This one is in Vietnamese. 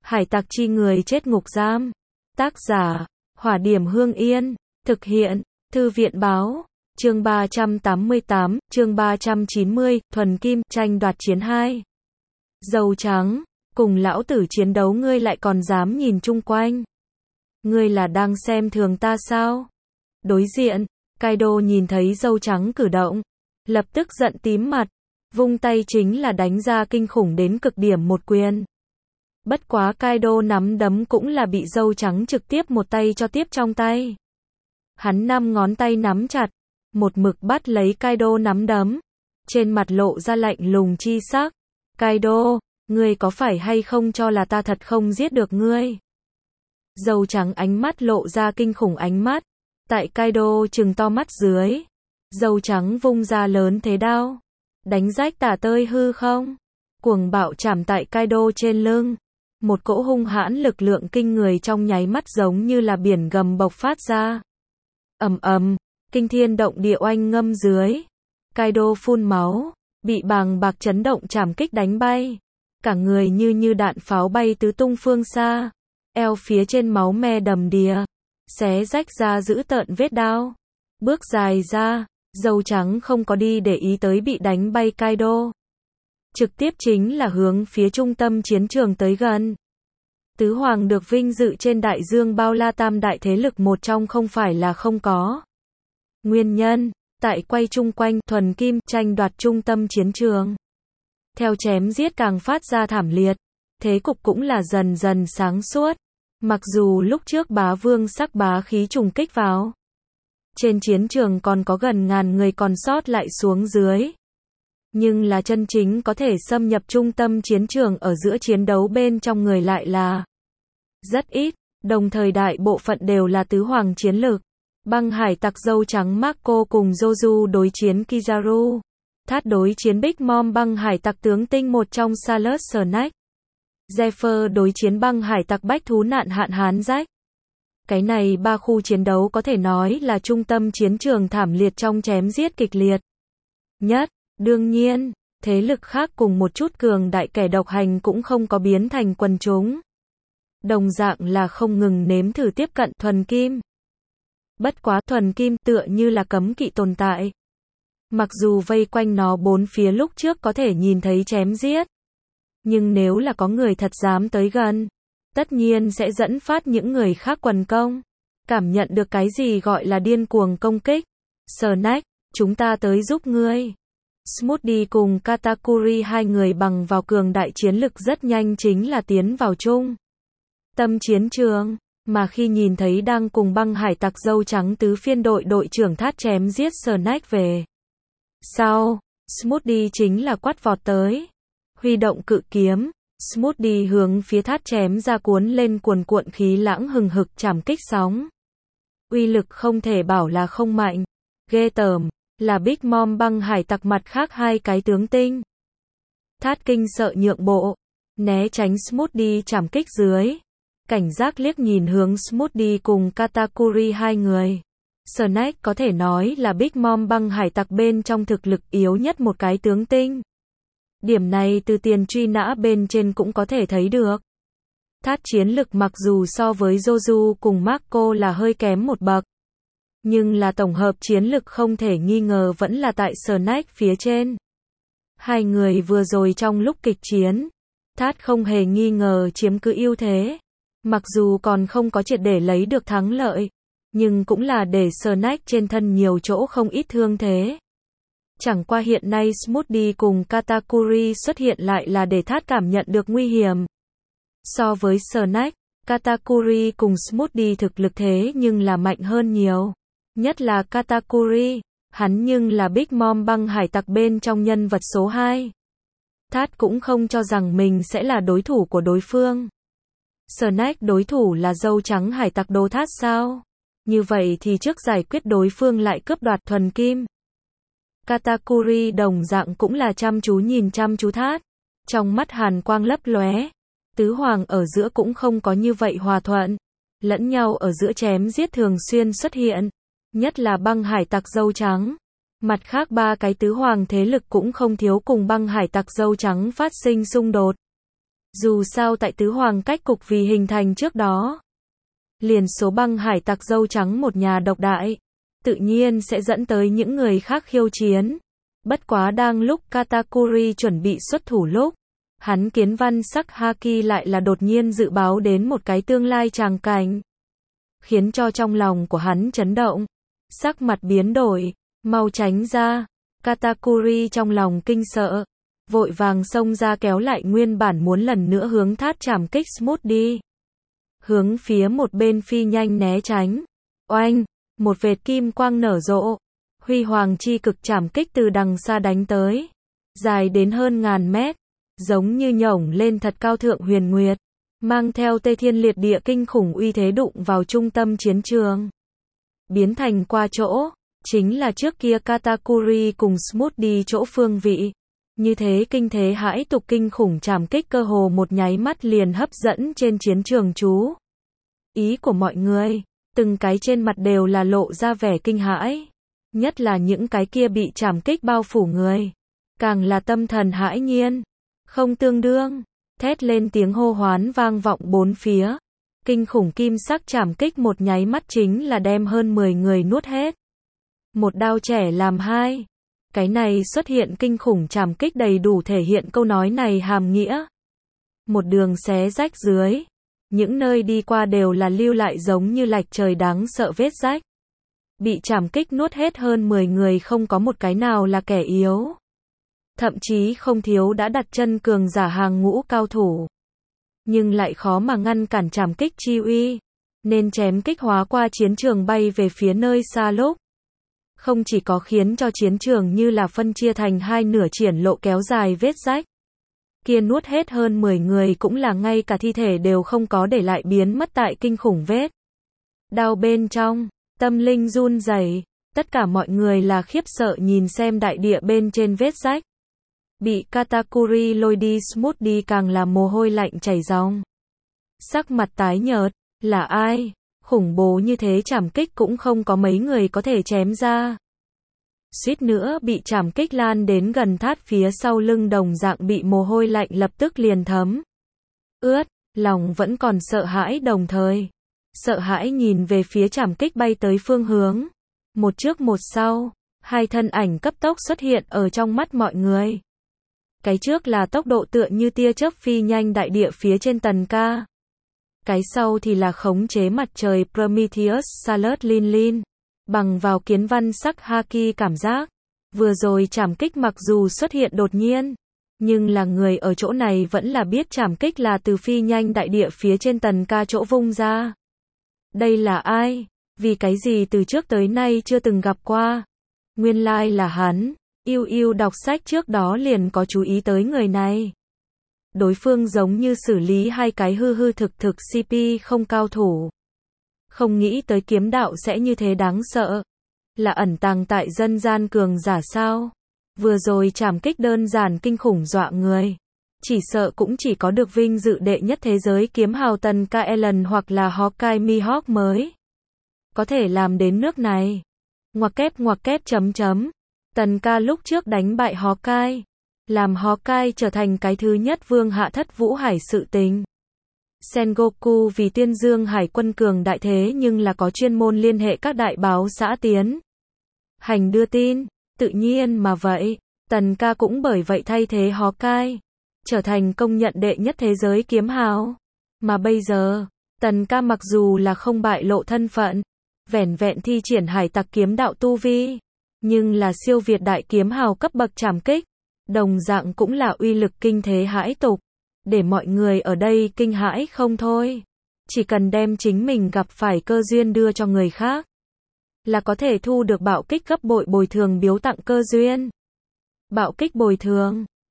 Hải tặc chi người chết ngục giam. Tác giả, Hỏa Điểm Hương Yên. Thực hiện, Thư viện báo. Chương 388, chương 390, Thuần Kim, tranh đoạt chiến 2. Dâu trắng, cùng lão tử chiến đấu ngươi lại còn dám nhìn chung quanh. Ngươi là đang xem thường ta sao? Đối diện, Kaido nhìn thấy dâu trắng cử động, lập tức giận tím mặt, vung tay chính là đánh ra kinh khủng đến cực điểm một quyền. Bất quá Kaido nắm đấm cũng là bị dâu trắng trực tiếp một tay cho tiếp trong tay. Hắn 5 ngón tay nắm chặt, một mực bắt lấy Kaido nắm đấm, trên mặt lộ ra lạnh lùng chi sắc. Kaido, ngươi có phải hay không cho là ta thật không giết được ngươi? Dâu trắng ánh mắt lộ ra kinh khủng ánh mắt, tại Kaido trừng to mắt dưới. Dâu trắng vung ra lớn thế đao, đánh rách tả tơi hư không, cuồng bạo chạm tại Kaido trên lưng. Một cỗ hung hãn lực lượng kinh người trong nháy mắt giống như là biển gầm bộc phát ra. Ầm ầm, kinh thiên động địa oanh ngâm dưới. Kaido phun máu, bị bàng bạc chấn động chạm kích đánh bay. Cả người như đạn pháo bay tứ tung phương xa. Eo phía trên máu me đầm đìa, xé rách ra dữ tợn vết đao. Bước dài ra, dâu trắng không có đi để ý tới bị đánh bay Kaido. Trực tiếp chính là hướng phía trung tâm chiến trường tới gần. Tứ Hoàng được vinh dự trên đại dương bao la tam đại thế lực một trong không phải là không có. Nguyên nhân, tại quay chung quanh Thuần Kim tranh đoạt trung tâm chiến trường. Theo chém giết càng phát ra thảm liệt, thế cục cũng là dần dần sáng suốt. Mặc dù lúc trước bá vương sắc bá khí trùng kích vào, trên chiến trường còn có gần ngàn người còn sót lại xuống dưới. Nhưng là chân chính có thể xâm nhập trung tâm chiến trường ở giữa chiến đấu bên trong người lại là rất ít, đồng thời đại bộ phận đều là tứ hoàng chiến lực. Băng hải tặc dâu trắng Marco cùng Joju đối chiến Kizaru. Thát đối chiến Big Mom băng hải tặc tướng tinh một trong Salus Snack. Zephyr đối chiến băng hải tặc bách thú nạn hạn hán rách. Cái này ba khu chiến đấu có thể nói là trung tâm chiến trường thảm liệt trong chém giết kịch liệt nhất. Đương nhiên, thế lực khác cùng một chút cường đại kẻ độc hành cũng không có biến thành quần chúng. Đồng dạng là không ngừng nếm thử tiếp cận Thuần Kim. Bất quá Thuần Kim tựa như là cấm kỵ tồn tại. Mặc dù vây quanh nó bốn phía lúc trước có thể nhìn thấy chém giết, nhưng nếu là có người thật dám tới gần, tất nhiên sẽ dẫn phát những người khác quần công. Cảm nhận được cái gì gọi là điên cuồng công kích. Snack, chúng ta tới giúp ngươi. Smoothie cùng Katakuri hai người bằng vào cường đại chiến lực rất nhanh chính là tiến vào trung tâm chiến trường, mà khi nhìn thấy đang cùng băng hải tặc dâu trắng tứ phiên đội đội trưởng Thát chém giết Snack về sau, Smoothie chính là quát vọt tới, huy động cự kiếm, Smoothie hướng phía Thát chém ra cuốn lên cuồn cuộn khí lãng hừng hực chảm kích sóng. Uy lực không thể bảo là không mạnh, ghê tởm. Là Big Mom băng hải tặc mặt khác hai cái tướng tinh. Thát kinh sợ nhượng bộ, né tránh Smoothie chảm kích dưới. Cảnh giác liếc nhìn hướng Smoothie cùng Katakuri hai người. Snack có thể nói là Big Mom băng hải tặc bên trong thực lực yếu nhất một cái tướng tinh. Điểm này từ tiền truy nã bên trên cũng có thể thấy được. Thát chiến lực mặc dù so với Joju cùng Marco là hơi kém một bậc, nhưng là tổng hợp chiến lực không thể nghi ngờ vẫn là tại Snack phía trên. Hai người vừa rồi trong lúc kịch chiến, Thát không hề nghi ngờ chiếm cứ ưu thế. Mặc dù còn không có triệt để lấy được thắng lợi, nhưng cũng là để Snack trên thân nhiều chỗ không ít thương thế. Chẳng qua hiện nay Smoothie cùng Katakuri xuất hiện lại là để Thát cảm nhận được nguy hiểm. So với Snack, Katakuri cùng Smoothie thực lực thế nhưng là mạnh hơn nhiều. Nhất là Katakuri, hắn nhưng là Big Mom băng hải tặc bên trong nhân vật số 2. Thát cũng không cho rằng mình sẽ là đối thủ của đối phương. Snack đối thủ là dâu trắng hải tặc đồ Thát sao? Như vậy thì trước giải quyết đối phương lại cướp đoạt Thuần Kim. Katakuri đồng dạng cũng là chăm chú nhìn chăm chú Thát. Trong mắt hàn quang lấp lóe. Tứ hoàng ở giữa cũng không có như vậy hòa thuận. Lẫn nhau ở giữa chém giết thường xuyên xuất hiện. Nhất là băng hải tặc dâu trắng. Mặt khác ba cái tứ hoàng thế lực cũng không thiếu cùng băng hải tặc dâu trắng phát sinh xung đột. Dù sao tại tứ hoàng cách cục vì hình thành trước đó, liền số băng hải tặc dâu trắng một nhà độc đại, tự nhiên sẽ dẫn tới những người khác khiêu chiến. Bất quá đang lúc Katakuri chuẩn bị xuất thủ lúc, hắn kiến văn sắc Haki lại là đột nhiên dự báo đến một cái tương lai tràng cảnh, khiến cho trong lòng của hắn chấn động, sắc mặt biến đổi, mau tránh ra. Katakuri trong lòng kinh sợ, vội vàng xông ra kéo lại nguyên bản muốn lần nữa hướng thát trảm kích Smooth đi. Hướng phía một bên phi nhanh né tránh. Oanh, một vệt kim quang nở rộ, huy hoàng chi cực trảm kích từ đằng xa đánh tới, dài đến hơn ngàn mét, giống như nhổng lên thật cao thượng huyền nguyệt, mang theo tê thiên liệt địa kinh khủng uy thế đụng vào trung tâm chiến trường. Biến thành qua chỗ, chính là trước kia Katakuri cùng Smooth đi chỗ phương vị. Như thế kinh thế hãi tục kinh khủng trảm kích cơ hồ một nháy mắt liền hấp dẫn trên chiến trường chú ý của mọi người, từng cái trên mặt đều là lộ ra vẻ kinh hãi, nhất là những cái kia bị trảm kích bao phủ người, càng là tâm thần hãi nhiên, không tương đương, thét lên tiếng hô hoán vang vọng bốn phía, kinh khủng kim sắc trảm kích một nháy mắt chính là đem hơn 10 người nuốt hết. Một đao trẻ làm hai. Cái này xuất hiện kinh khủng trảm kích đầy đủ thể hiện câu nói này hàm nghĩa. Một đường xé rách dưới, những nơi đi qua đều là lưu lại giống như lạch trời đáng sợ vết rách. Bị trảm kích nuốt hết hơn 10 người không có một cái nào là kẻ yếu. Thậm chí không thiếu đã đặt chân cường giả hàng ngũ cao thủ. Nhưng lại khó mà ngăn cản trảm kích chi uy, nên chém kích hóa qua chiến trường bay về phía nơi xa lúc. Không chỉ có khiến cho chiến trường như là phân chia thành hai nửa triển lộ kéo dài vết rách. Kia nuốt hết hơn 10 người cũng là ngay cả thi thể đều không có để lại biến mất tại kinh khủng vết đau bên trong, tâm linh run rẩy, tất cả mọi người là khiếp sợ nhìn xem đại địa bên trên vết rách. Bị Katakuri lôi đi Smooth đi càng là mồ hôi lạnh chảy ròng. Sắc mặt tái nhợt, là ai? Khủng bố như thế trảm kích cũng không có mấy người có thể chém ra. Suýt nữa bị trảm kích lan đến gần thát phía sau lưng đồng dạng bị mồ hôi lạnh lập tức liền thấm ướt, lòng vẫn còn sợ hãi đồng thời. Sợ hãi nhìn về phía trảm kích bay tới phương hướng. Một trước một sau, hai thân ảnh cấp tốc xuất hiện ở trong mắt mọi người. Cái trước là tốc độ tựa như tia chớp phi nhanh đại địa phía trên tần ca. Cái sau thì là khống chế mặt trời Prometheus Salad Lin Lin. Bằng vào kiến văn sắc Haki cảm giác, vừa rồi trảm kích mặc dù xuất hiện đột nhiên, nhưng là người ở chỗ này vẫn là biết trảm kích là từ phi nhanh đại địa phía trên tần ca chỗ vung ra. Đây là ai? Vì cái gì từ trước tới nay chưa từng gặp qua? Nguyên lai là hắn. Yêu yêu đọc sách trước đó liền có chú ý tới người này. Đối phương giống như xử lý hai cái hư hư thực thực CP không cao thủ. Không nghĩ tới kiếm đạo sẽ như thế đáng sợ. Là ẩn tàng tại dân gian cường giả sao? Vừa rồi trảm kích đơn giản kinh khủng dọa người. Chỉ sợ cũng chỉ có được vinh dự đệ nhất thế giới kiếm hào tần ca Ellen hoặc là Hawkeye Mihawk mới có thể làm đến nước này. Ngoặc kép chấm chấm. Tần ca lúc trước đánh bại Hawkeye, làm Hawkeye trở thành cái thứ nhất vương hạ thất vũ hải sự tình. Sengoku vì Tiên Dương Hải quân cường đại thế nhưng là có chuyên môn liên hệ các đại báo xã tiến hành đưa tin, tự nhiên mà vậy, Tần ca cũng bởi vậy thay thế Hawkeye, trở thành công nhận đệ nhất thế giới kiếm hào. Mà bây giờ, Tần ca mặc dù là không bại lộ thân phận, vẻn vẹn thi triển hải tặc kiếm đạo tu vi, nhưng là siêu việt đại kiếm hào cấp bậc trảm kích, đồng dạng cũng là uy lực kinh thế hãi tục, để mọi người ở đây kinh hãi không thôi. Chỉ cần đem chính mình gặp phải cơ duyên đưa cho người khác, là có thể thu được bạo kích gấp bội bồi thường biếu tặng cơ duyên. Bạo kích bồi thường,